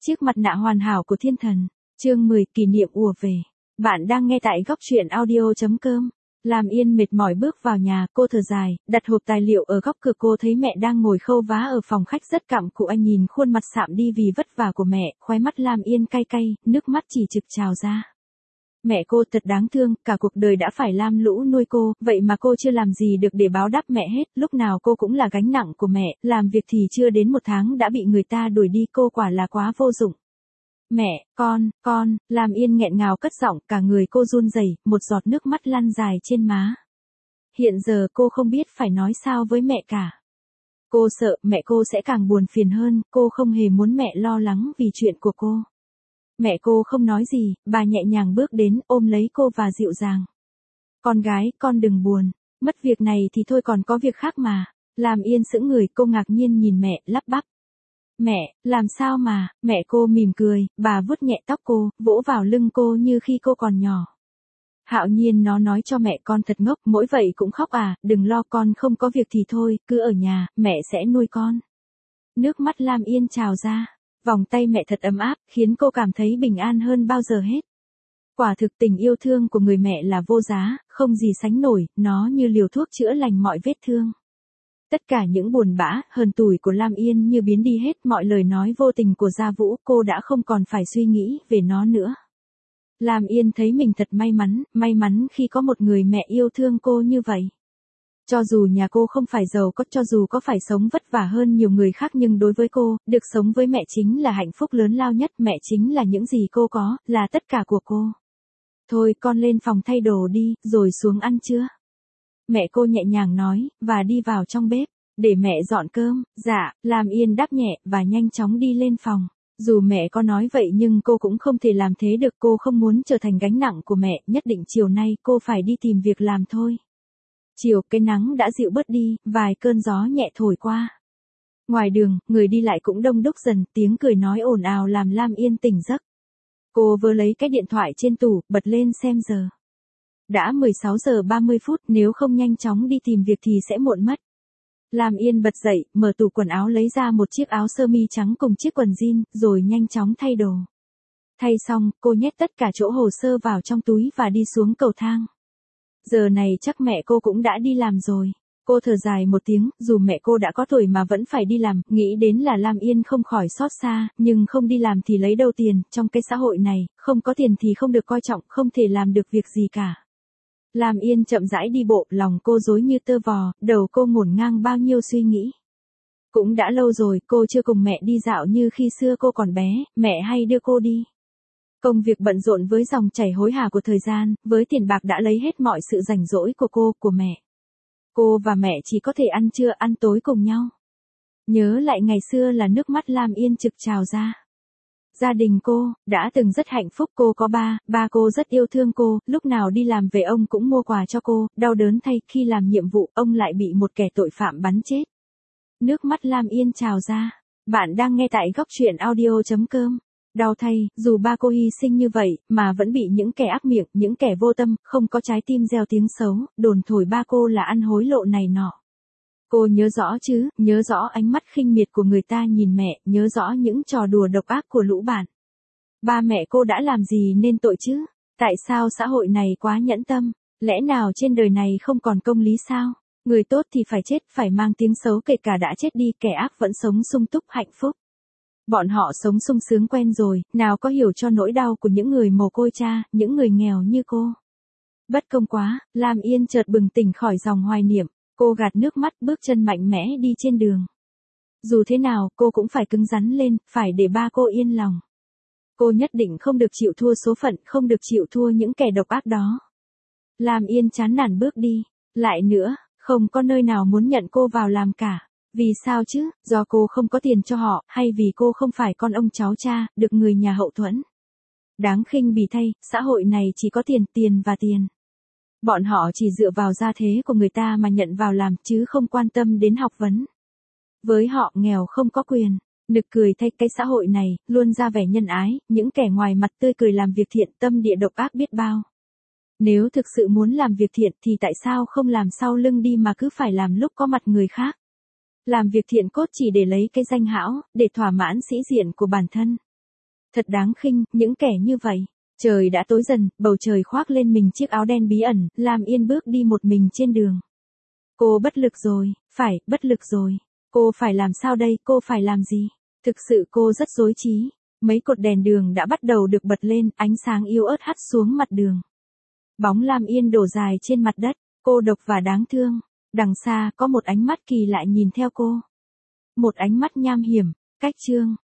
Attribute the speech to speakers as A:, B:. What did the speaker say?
A: Chiếc mặt nạ hoàn hảo của thiên thần. Chương 10 kỷ niệm ùa về. Bạn đang nghe tại góc truyện audio.com. Lam Yên mệt mỏi bước vào nhà, cô thở dài, đặt hộp tài liệu ở góc cửa. Cô thấy mẹ đang ngồi khâu vá ở phòng khách rất cặm cụi. Anh nhìn khuôn mặt sạm đi vì vất vả của mẹ, khóe mắt Lam Yên cay cay, nước mắt chỉ trực trào ra. Mẹ cô thật đáng thương, cả cuộc đời đã phải lam lũ nuôi cô, vậy mà cô chưa làm gì được để báo đáp mẹ hết, lúc nào cô cũng là gánh nặng của mẹ, làm việc thì chưa đến 1 tháng đã bị người ta đuổi đi, cô quả là quá vô dụng. Mẹ, con, Lam Yên nghẹn ngào cất giọng, cả người cô run rẩy, một giọt nước mắt lăn dài trên má. Hiện giờ cô không biết phải nói sao với mẹ cả. Cô sợ mẹ cô sẽ càng buồn phiền hơn, cô không hề muốn mẹ lo lắng vì chuyện của cô. Mẹ cô không nói gì, bà nhẹ nhàng bước đến, ôm lấy cô và dịu dàng. Con gái, con đừng buồn, mất việc này thì thôi còn có việc khác mà. Lam Yên sững người, cô ngạc nhiên nhìn mẹ, lắp bắp. Mẹ, làm sao mà, mẹ cô mỉm cười, bà vuốt nhẹ tóc cô, vỗ vào lưng cô như khi cô còn nhỏ. Hạo Nhiên nó nói cho mẹ con thật ngốc, mỗi vậy cũng khóc à, đừng lo con không có việc thì thôi, cứ ở nhà, mẹ sẽ nuôi con. Nước mắt Lam Yên trào ra. Vòng tay mẹ thật ấm áp, khiến cô cảm thấy bình an hơn bao giờ hết. Quả thực tình yêu thương của người mẹ là vô giá, không gì sánh nổi, nó như liều thuốc chữa lành mọi vết thương. Tất cả những buồn bã, hờn tủi của Lam Yên như biến đi hết, mọi lời nói vô tình của Gia Vũ, cô đã không còn phải suy nghĩ về nó nữa. Lam Yên thấy mình thật may mắn khi có một người mẹ yêu thương cô như vậy. Cho dù nhà cô không phải giàu có, cho dù có phải sống vất vả hơn nhiều người khác, nhưng đối với cô, được sống với mẹ chính là hạnh phúc lớn lao nhất, mẹ chính là những gì cô có, là tất cả của cô. Thôi con lên phòng thay đồ đi, rồi xuống ăn trưa. Mẹ cô nhẹ nhàng nói, và đi vào trong bếp, để mẹ dọn cơm. Dạ, Lam Yên đáp nhẹ, và nhanh chóng đi lên phòng. Dù mẹ có nói vậy nhưng cô cũng không thể làm thế được, cô không muốn trở thành gánh nặng của mẹ, nhất định chiều nay cô phải đi tìm việc làm thôi. Chiều, cái nắng đã dịu bớt đi, vài cơn gió nhẹ thổi qua. Ngoài đường, người đi lại cũng đông đúc dần, tiếng cười nói ồn ào làm Lam Yên tỉnh giấc. Cô vừa lấy cái điện thoại trên tủ, bật lên xem giờ. Đã 16 giờ 30 phút, nếu không nhanh chóng đi tìm việc thì sẽ muộn mất. Lam Yên bật dậy, mở tủ quần áo lấy ra một chiếc áo sơ mi trắng cùng chiếc quần jean, rồi nhanh chóng thay đồ. Thay xong, cô nhét tất cả chỗ hồ sơ vào trong túi và đi xuống cầu thang. Giờ này chắc mẹ cô cũng đã đi làm rồi. Cô thở dài một tiếng, dù mẹ cô đã có tuổi mà vẫn phải đi làm, nghĩ đến là Lam Yên không khỏi xót xa, nhưng không đi làm thì lấy đâu tiền, trong cái xã hội này, không có tiền thì không được coi trọng, không thể làm được việc gì cả. Lam Yên chậm rãi đi bộ, lòng cô rối như tơ vò, đầu cô ngổn ngang bao nhiêu suy nghĩ. Cũng đã lâu rồi, cô chưa cùng mẹ đi dạo như khi xưa cô còn bé, mẹ hay đưa cô đi. Công việc bận rộn với dòng chảy hối hả của thời gian, với tiền bạc đã lấy hết mọi sự rảnh rỗi của cô, của mẹ. Cô và mẹ chỉ có thể ăn trưa ăn tối cùng nhau. Nhớ lại ngày xưa là nước mắt Lam Yên trực trào ra. Gia đình cô, đã từng rất hạnh phúc, cô có ba cô rất yêu thương cô, lúc nào đi làm về ông cũng mua quà cho cô, đau đớn thay, khi làm nhiệm vụ, ông lại bị một kẻ tội phạm bắn chết. Nước mắt Lam Yên trào ra. Bạn đang nghe tại góc truyện audio.com. Đau thay, dù ba cô hy sinh như vậy, mà vẫn bị những kẻ ác miệng, những kẻ vô tâm, không có trái tim gieo tiếng xấu, đồn thổi ba cô là ăn hối lộ này nọ. Cô nhớ rõ chứ, nhớ rõ ánh mắt khinh miệt của người ta nhìn mẹ, nhớ rõ những trò đùa độc ác của lũ bạn. Ba mẹ cô đã làm gì nên tội chứ? Tại sao xã hội này quá nhẫn tâm? Lẽ nào trên đời này không còn công lý sao? Người tốt thì phải chết, phải mang tiếng xấu, kể cả đã chết đi, kẻ ác vẫn sống sung túc hạnh phúc. Bọn họ sống sung sướng quen rồi, nào có hiểu cho nỗi đau của những người mồ côi cha, những người nghèo như cô. Bất công quá, Lam Yên chợt bừng tỉnh khỏi dòng hoài niệm, cô gạt nước mắt, bước chân mạnh mẽ đi trên đường. Dù thế nào, cô cũng phải cứng rắn lên, phải để ba cô yên lòng. Cô nhất định không được chịu thua số phận, không được chịu thua những kẻ độc ác đó. Lam Yên chán nản bước đi. Lại nữa, không có nơi nào muốn nhận cô vào làm cả. Vì sao chứ, do cô không có tiền cho họ, hay vì cô không phải con ông cháu cha, được người nhà hậu thuẫn? Đáng khinh bỉ thay, xã hội này chỉ có tiền và tiền. Bọn họ chỉ dựa vào gia thế của người ta mà nhận vào làm, chứ không quan tâm đến học vấn. Với họ, nghèo không có quyền. Nực cười thay, cái xã hội này, luôn ra vẻ nhân ái, những kẻ ngoài mặt tươi cười làm việc thiện, tâm địa độc ác biết bao. Nếu thực sự muốn làm việc thiện thì tại sao không làm sau lưng đi mà cứ phải làm lúc có mặt người khác? Làm việc thiện cốt chỉ để lấy cái danh hão, để thỏa mãn sĩ diện của bản thân. Thật đáng khinh, những kẻ như vậy. Trời đã tối dần, bầu trời khoác lên mình chiếc áo đen bí ẩn, Lam Yên bước đi một mình trên đường. Cô bất lực rồi, bất lực rồi. Cô phải làm sao đây, cô phải làm gì? Thực sự cô rất rối trí. Mấy cột đèn đường đã bắt đầu được bật lên, ánh sáng yếu ớt hắt xuống mặt đường. Bóng Lam Yên đổ dài trên mặt đất, cô độc và đáng thương. Đằng xa có một ánh mắt kỳ lạ nhìn theo cô. Một ánh mắt nham hiểm. Cách chương